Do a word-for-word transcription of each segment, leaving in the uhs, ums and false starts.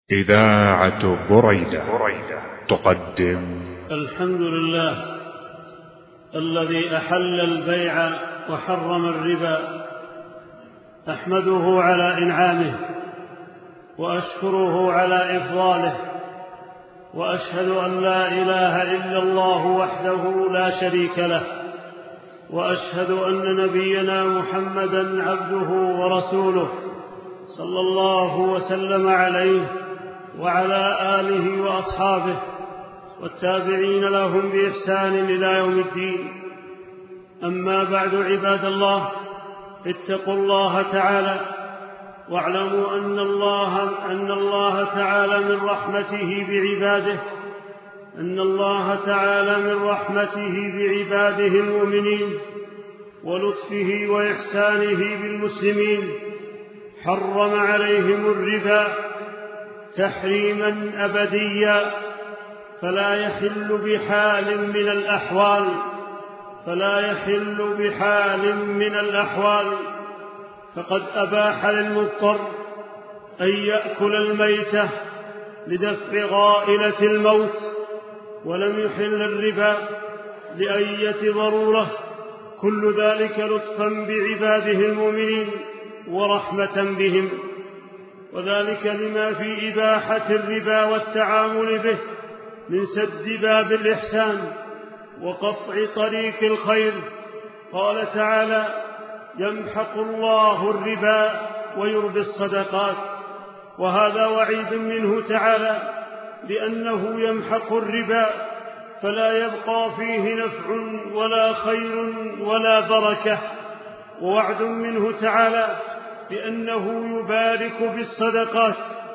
إذاعة بريدة تقدم الحمد لله الذي أحل البيع وحرم الربا، أحمده على إنعامه وأشكره على إفضاله، وأشهد أن لا إله إلا الله وحده لا شريك له، وأشهد أن نبينا محمدًا عبده ورسوله صلى الله وسلم عليه وعلى آله وأصحابه والتابعين لهم بإحسان إلى يوم الدين. أما بعد، عباد الله، اتقوا الله تعالى واعلموا أن الله, أن الله تعالى من رحمته بعباده أن الله تعالى من رحمته بعباده المؤمنين ولطفه وإحسانه بالمسلمين حرم عليهم الربا تحريما أبديا، فلا يحل بحال من الأحوال فلا يحل بحال من الأحوال فقد أباح للمضطر أن يأكل الميتة لدفع غائلة الموت، ولم يحل الربا لأية ضرورة، كل ذلك لطفا بعباده المؤمنين ورحمة بهم، وذلك لما في إباحة الربا والتعامل به من سد باب الإحسان وقطع طريق الخير. قال تعالى: يمحق الله الربا ويربي الصدقات، وهذا وعيد منه تعالى بأنه يمحق الربا فلا يبقى فيه نفع ولا خير ولا بركة، ووعد منه تعالى بأنه يبارك في الصدقات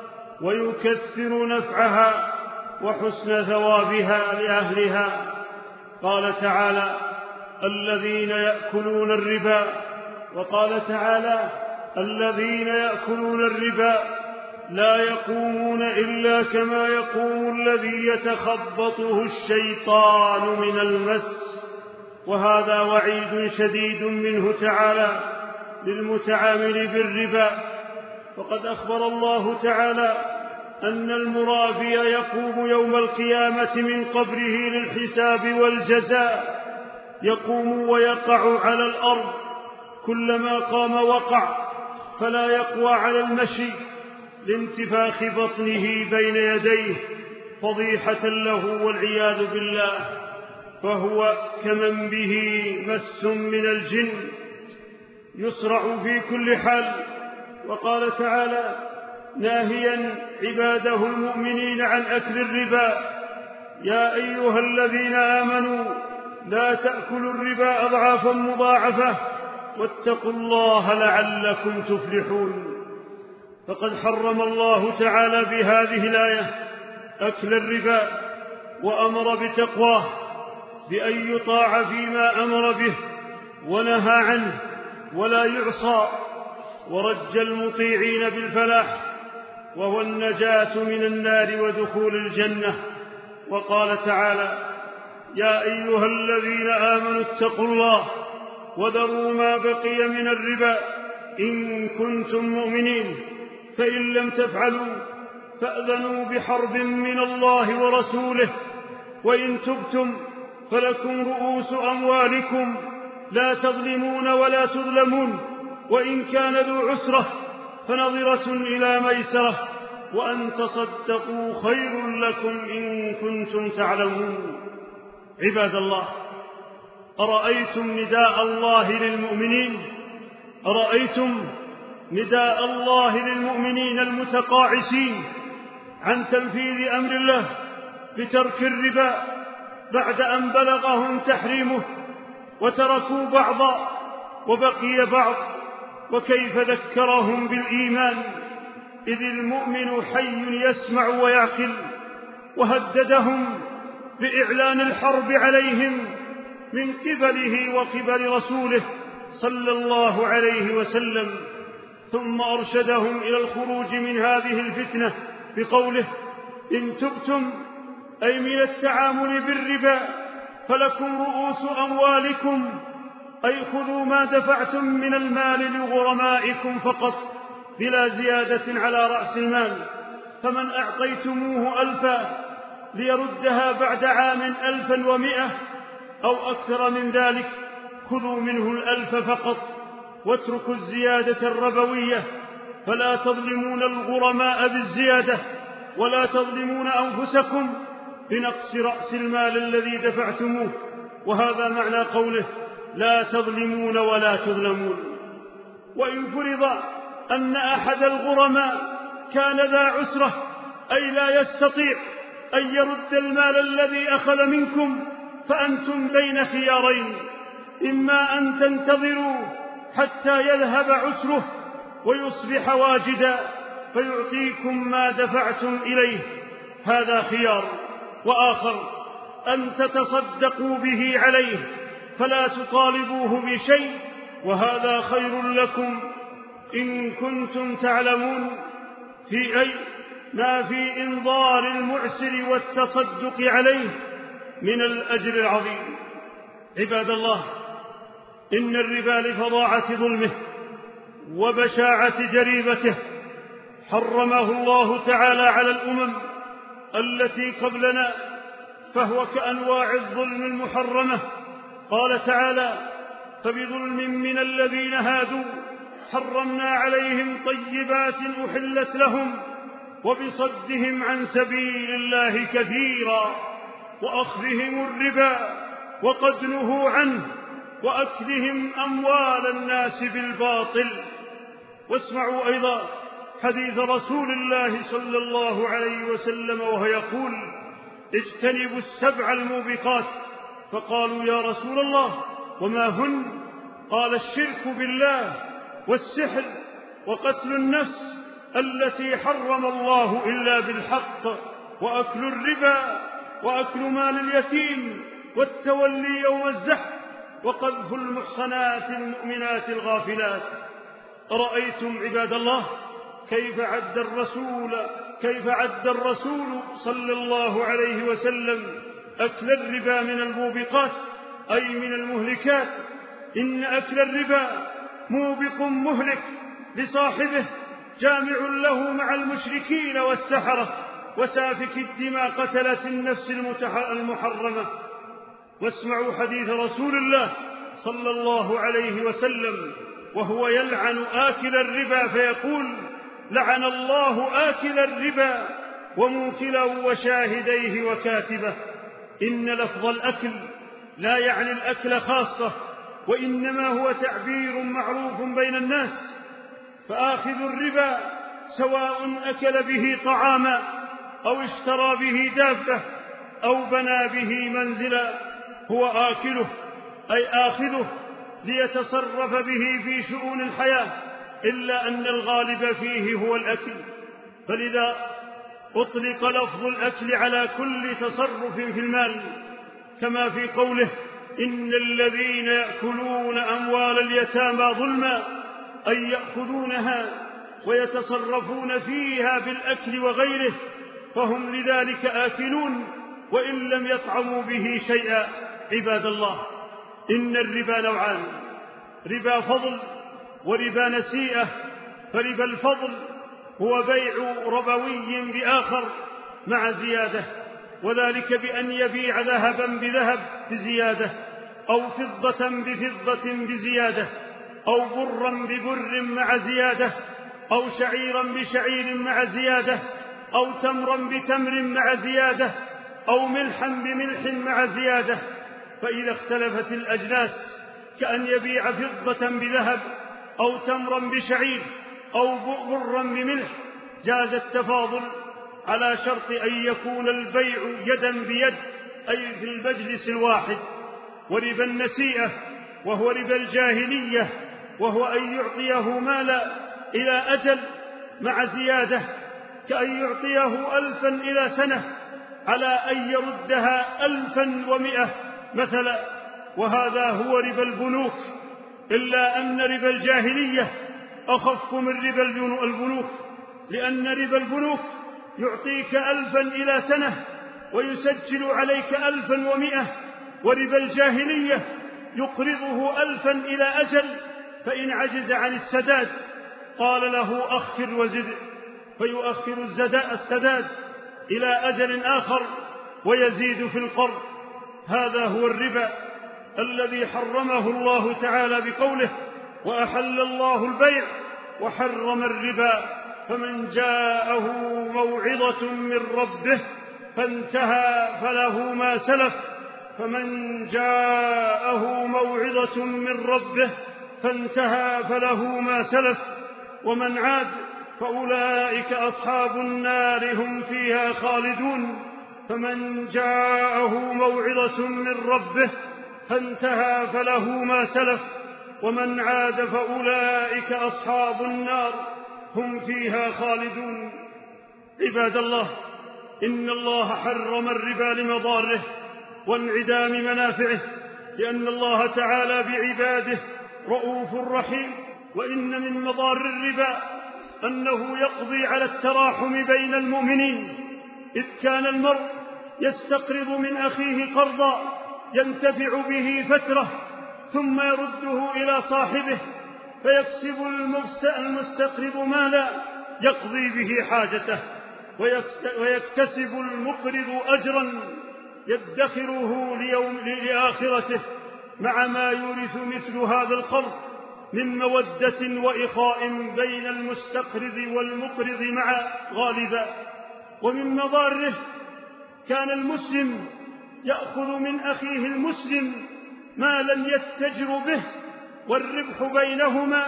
ويكثر نفعها وحسن ثوابها لأهلها. قال تعالى: الذين يأكلون الربا وقال تعالى: الذين يأكلون الربا لا يقومون إلا كما يقوم الذي يتخبطه الشيطان من المس، وهذا وعيد شديد منه تعالى للمتعامل بالربا. فقد أخبر الله تعالى أن المرابي يقوم يوم القيامة من قبره للحساب والجزاء، يقوم ويقع على الأرض، كلما قام وقع، فلا يقوى على المشي لانتفاخ بطنه بين يديه فضيحة له والعياذ بالله، فهو كمن به مس من الجن يصرع في كل حال. وقال تعالى ناهيا عباده المؤمنين عن أكل الربا: يا أيها الذين آمنوا لا تأكلوا الربا أضعافا مضاعفة واتقوا الله لعلكم تفلحون. فقد حرم الله تعالى بهذه الآية أكل الربا، وأمر بتقواه بأن يطاع فيما أمر به ونهى عنه ولا يعصى، ورج المطيعين بالفلاح وهو النجاة من النار ودخول الجنة. وقال تعالى: يا أيها الذين آمنوا اتقوا الله وذروا ما بقي من الربا إن كنتم مؤمنين، فإن لم تفعلوا فأذنوا بحرب من الله ورسوله، وإن تبتم فلكم رؤوس أموالكم لا تظلمون ولا تظلمون، وإن كان ذو عسرة فنظرة إلى ميسرة، وأن تصدقوا خير لكم إن كنتم تعلمون. عباد الله، أرأيتم نداء الله للمؤمنين أرأيتم نداء الله للمؤمنين المتقاعسين عن تنفيذ أمر الله بترك الربا بعد أن بلغهم تحريمه وتركوا بعضا وبقي بعض، وكيف ذكرهم بالإيمان إذ المؤمن حي يسمع ويعقل، وهددهم بإعلان الحرب عليهم من قبله وقبل رسوله صلى الله عليه وسلم، ثم أرشدهم إلى الخروج من هذه الفتنة بقوله: إن تبتم أي من التعامل بالربا فلكم رؤوس أموالكم، أي خذوا ما دفعتم من المال لغرمائكم فقط بلا زيادة على رأس المال، فمن أعطيتموه ألفا ليردها بعد عام ألفا ومئة أو أكثر من ذلك خذوا منه الألف فقط واتركوا الزيادة الربوية، فلا تظلمون الغرماء بالزيادة ولا تظلمون أنفسكم بنقص رأس المال الذي دفعتموه. وهذا معنى قوله لا تظلمون ولا تظلمون. وإن فرض أن أحد الغرماء كان ذا عسرة أي لا يستطيع أن يرد المال الذي أخذ منكم، فأنتم بين خيارين: إما أن تنتظروا حتى يذهب عسره ويصبح واجدا فيعطيكم ما دفعتم إليه، هذا خيار، وآخر أن تتصدقوا به عليه فلا تطالبوه بشيء، وهذا خير لكم إن كنتم تعلمون في أي ما في إنظار المعسر والتصدق عليه من الأجر العظيم. عباد الله، إن الربا لفظاعة ظلمه وبشاعة جريمته حرمه الله تعالى على الأمم التي قبلنا، فهو كأنواع الظلم المحرمة. قال تعالى: فبظلم من الذين هادوا حرمنا عليهم طيبات أحلت لهم وبصدهم عن سبيل الله كثيرا وأخذهم الربا وقد نهوا عنه وأكلهم أموال الناس بالباطل. واسمعوا أيضا حديث رسول الله صلى الله عليه وسلم وهو يقول: اجتنبوا السبع الموبقات. فقالوا: يا رسول الله وما هن؟ قال: الشرك بالله والسحر وقتل النفس التي حرم الله إلا بالحق وأكل الربا وأكل مال اليتيم والتولي يوم الزحف وقذف المحصنات المؤمنات الغافلات. أرأيتم عباد الله كيف عد الرسول كيف عد الرسول صلى الله عليه وسلم أكل الربا من الموبقات أي من المهلكات؟ إن أكل الربا موبق مهلك لصاحبه، جامع له مع المشركين والسحرة وسافك الدماء قتلة النفس المحرمة. واسمعوا حديث رسول الله صلى الله عليه وسلم وهو يلعن آكل الربا فيقول: لعن الله آكل الربا وموكله وشاهديه وكاتبه. إن لفظ الأكل لا يعني الأكل خاصة، وإنما هو تعبير معروف بين الناس، فآخذ الربا سواء أكل به طعاما أو اشترى به دابة أو بنى به منزلا هو آكله، أي آخذه ليتصرف به في شؤون الحياة، إلا أن الغالب فيه هو الأكل، فلذا أطلق لفظ الأكل على كل تصرف في المال، كما في قوله: إن الذين يأكلون أموال اليتامى ظلما، أي يأخذونها ويتصرفون فيها بالأكل وغيره، فهم لذلك آكلون وإن لم يطعموا به شيئا. عباد الله، إن الربا نوعان: ربا فضل وربا نسيئة. فربا الفضل هو بيع ربوي بآخر مع زيادة، وذلك بأن يبيع ذهبا بذهب بزيادة، أو فضة بفضة بزيادة، أو برا ببر مع زيادة، أو شعيرا بشعير مع زيادة، أو تمرا بتمر مع زيادة، أو ملحا بملح مع زيادة. فإذا اختلفت الأجناس كأن يبيع فضة بذهب أو تمرا بشعير أو برا بملح جاز التفاضل على شرط أن يكون البيع يدا بيد، أي في المجلس الواحد. وربا النسيئة وهو ربا الجاهلية، وهو أن يعطيه مالا إلى أجل مع زيادة، كأن يعطيه ألفا إلى سنة على أن يردها ألفا ومئة مثلا، وهذا هو ربا البنوك، إلا أن ربا الجاهلية أخف من ربا البنوك، لأن ربا البنوك يعطيك ألفا إلى سنة ويسجل عليك ألفا ومئة، وربا الجاهلية يقرضه ألفا إلى أجل، فإن عجز عن السداد قال له أخر وزد، فيؤخر السداد إلى أجل آخر ويزيد في القرض. هذا هو الربا الذي حرمه الله تعالى بقوله: وأحل الله البيع وحرم الربا فمن جاءه موعظة من ربه فانتهى فله ما سلف فمن جاءه موعظة من ربه فانتهى فله ما سلف ومن عاد فأولئك أصحاب النار هم فيها خالدون. فمن جاءه موعظة من ربه فانتهى فله ما سلف ومن عاد فأولئك أصحاب النار هم فيها خالدون. عباد الله، إن الله حرم الربا لمضاره وانعدام منافعه، لأن الله تعالى بعباده رؤوف رحيم. وإن من مضار الربا أنه يقضي على التراحم بين المؤمنين، إذ كان المرء يستقرض من أخيه قرضا ينتفع به فترة ثم يرده إلى صاحبه فيكسب المستقرض مالا يقضي به حاجته، ويكتسب المقرض أجرا يدخره ليوم لآخرته، مع ما يورث مثل هذا القرض من مودة وإخاء بين المستقرض والمقرض مع غالبا. ومن مضاره كان المسلم يأخذ من أخيه المسلم ما لم يتجر به والربح بينهما،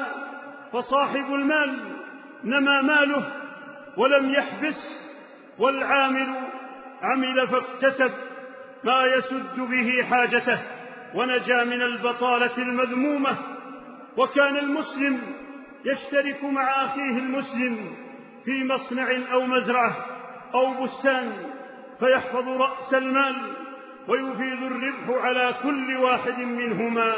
فصاحب المال نمى ماله ولم يحبس، والعامل عمل فاكتسب ما يسد به حاجته ونجا من البطالة المذمومة. وكان المسلم يشترك مع أخيه المسلم في مصنع أو مزرعة أو بستان فيحفظ رأس المال ويفيد الربح على كل واحد منهما.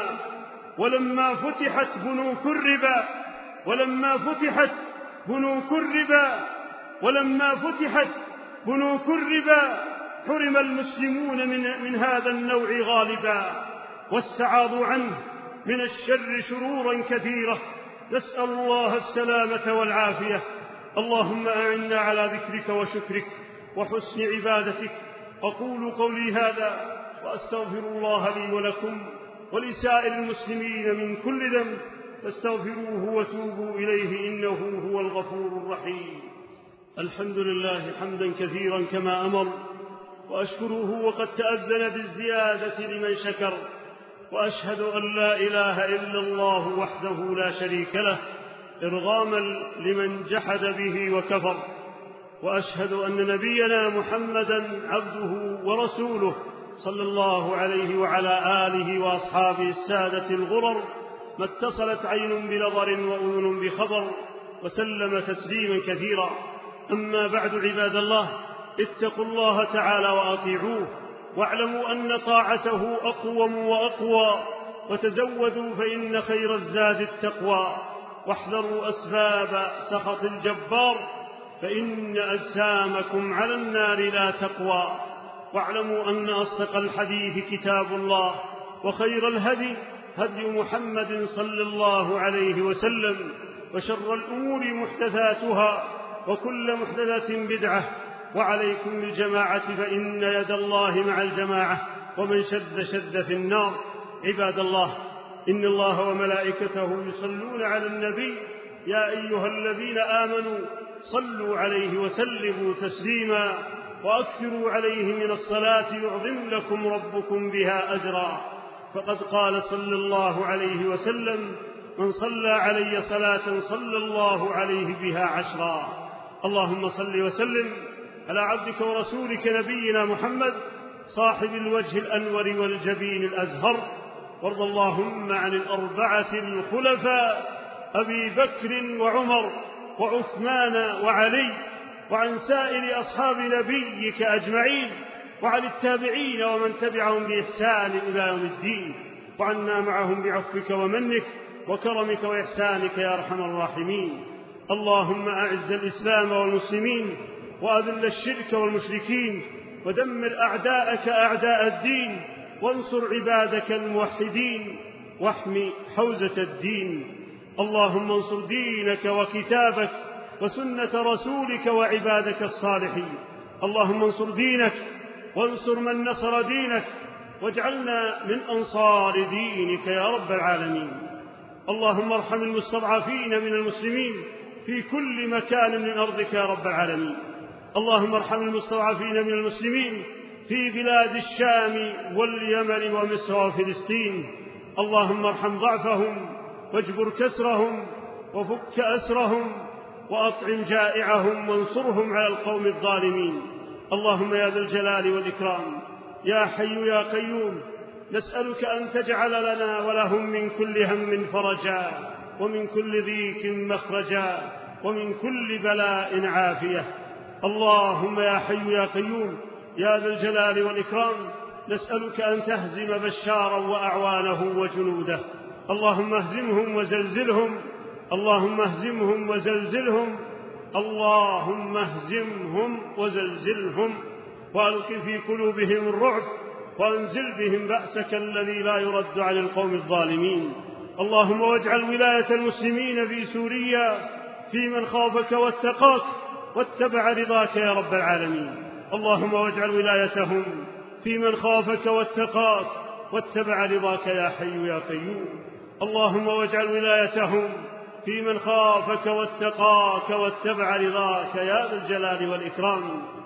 ولما فتحت بنوك الربا ولما فتحت بنوك الربا ولما فتحت بنوك الربا حرم المسلمون من, من هذا النوع غالبا، واستعاضوا عنه من الشر شرورا كثيرة. نسأل الله السلامة والعافية. اللهم أعنا على ذكرك وشكرك وحسن عبادتك. أقول قولي هذا وأستغفر الله لي ولكم ولسائر المسلمين من كل ذنب، فاستغفروه وتوبوا إليه إنه هو الغفور الرحيم. الحمد لله حمدا كثيرا كما أمر، وأشكره وقد تأذن بالزيادة لمن شكر، وأشهد أن لا إله إلا الله وحده لا شريك له إرغاما لمن جحد به وكفر، وأشهد أن نبينا محمدا عبده ورسوله صلى الله عليه وعلى آله وأصحابه السادة الغرر، ما اتصلت عين بنظر وأذن بخبر، وسلم تسليما كثيرا. أما بعد، عباد الله، اتقوا الله تعالى وأطيعوه، واعلموا أن طاعته أقوم وأقوى، وتزودوا فإن خير الزاد التقوى، واحذروا أسباب سخط الجبار فإن أجسامكم على النار لا تقوى. واعلموا أن أصدق الحديث كتاب الله، وخير الهدي هدي محمد صلى الله عليه وسلم، وشر الأمور محدثاتها، وكل محدثة بدعة، وعليكم بالجماعة فإن يد الله مع الجماعة، ومن شد شد في النار. عباد الله، إن الله وملائكته يصلون على النبي، يا أيها الذين آمنوا صلوا عليه وسلموا تسليما، وأكثروا عليه من الصلاة يعظم لكم ربكم بها أجرا. فقد قال صلى الله عليه وسلم: من صلى علي صلاة صلى الله عليه بها عشرا. اللهم صل وسلم على عبدك ورسولك نبينا محمد صاحب الوجه الأنور والجبين الأزهر، وارض اللهم عن الأربعة الخلفاء أبي بكر وعمر وعثمان وعلي، وعن سائر أصحاب نبيك أجمعين، وعن التابعين ومن تبعهم بإحسان إلى يوم الدين، وعنا معهم بعفوك ومنك وكرمك وإحسانك يا أرحم الراحمين. اللهم أعز الإسلام والمسلمين، وأذل الشرك والمشركين، ودمر أعداءك أعداء الدين، وانصر عبادك الموحدين، واحمِ حوزة الدين. اللهم انصر دينك وكتابك وسنة رسولك وعبادك الصالحين. اللهم انصر دينك وانصر من نصر دينك، واجعلنا من أنصار دينك يا رب العالمين. اللهم ارحم المستضعفين من المسلمين في كل مكان من أرضك يا رب العالمين. اللهم ارحم المستضعفين من المسلمين في بلاد الشام واليمن ومصر وفلسطين. اللهم ارحم ضعفهم واجبر كسرهم وفك أسرهم وأطعم جائعهم وانصرهم على القوم الظالمين. اللهم يا ذا الجلال والإكرام يا حي يا قيوم، نسألك أن تجعل لنا ولهم من كل هم فرجا، ومن كل ضيق مخرجا، ومن كل بلاء عافية. اللهم يا حي يا قيوم يا ذا الجلال والإكرام، نسألك أن تهزم بشارا وأعوانه وجنوده. اللهم اهزمهم وزلزلهم، اللهم اهزمهم وزلزلهم، اللهم اهزمهم وزلزلهم، وألق في قلوبهم الرعب، وأنزل بهم بأسك الذي لا يرد عن القوم الظالمين. اللهم واجعل ولاية المسلمين في سوريا في من خافك واتقاك واتبع رضاك يا رب العالمين. اللهم واجعل ولايتهم في من خافك واتقاك واتبع رضاك يا حي يا قيوم. اللهم واجعل ولايتهم في من خافك واتقاك واتبع رضاك يا ذا الجلال والإكرام.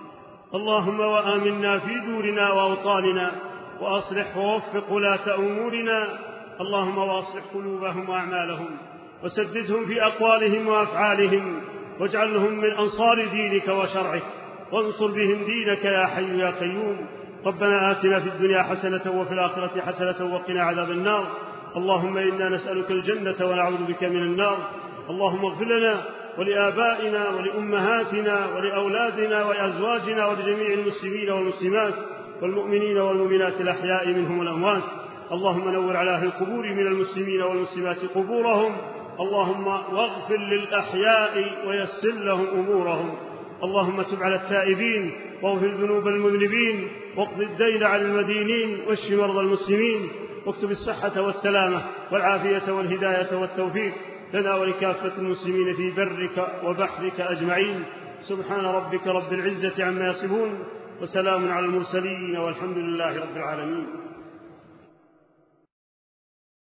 اللهم وآمنا في دورنا وأوطاننا، وأصلح ووفق ولاة أمورنا. اللهم وأصلح قلوبهم وأعمالهم، وسددهم في أقوالهم وأفعالهم، واجعلهم من أنصار دينك وشرعك، وانصر بهم دينك يا حي يا قيوم. ربنا آتنا في الدنيا حسنة وفي الآخرة حسنة وقنا عذاب النار. اللهم إنا نسألك الجنة ونعوذ بك من النار. اللهم اغفر لنا ولآبائنا ولأمهاتنا ولأولادنا ولأزواجنا ولجميع المسلمين والمسلمات والمؤمنين والمؤمنات الأحياء منهم والأموات. اللهم نور على أهل القبور من المسلمين والمسلمات قبورهم. اللهم واغفر للأحياء ويسر لهم أمورهم. اللهم تب على التائبين واغفر ذنوب المذنبين، واقض الدين عن المدينين، واشف مرضى المسلمين، واكتب الصحة والسلامة والعافية والهداية والتوفيق لنا ولكافة المسلمين في برك وبحرك أجمعين. سبحان ربك رب العزة عما يصفون، وسلام على المرسلين، والحمد لله رب العالمين.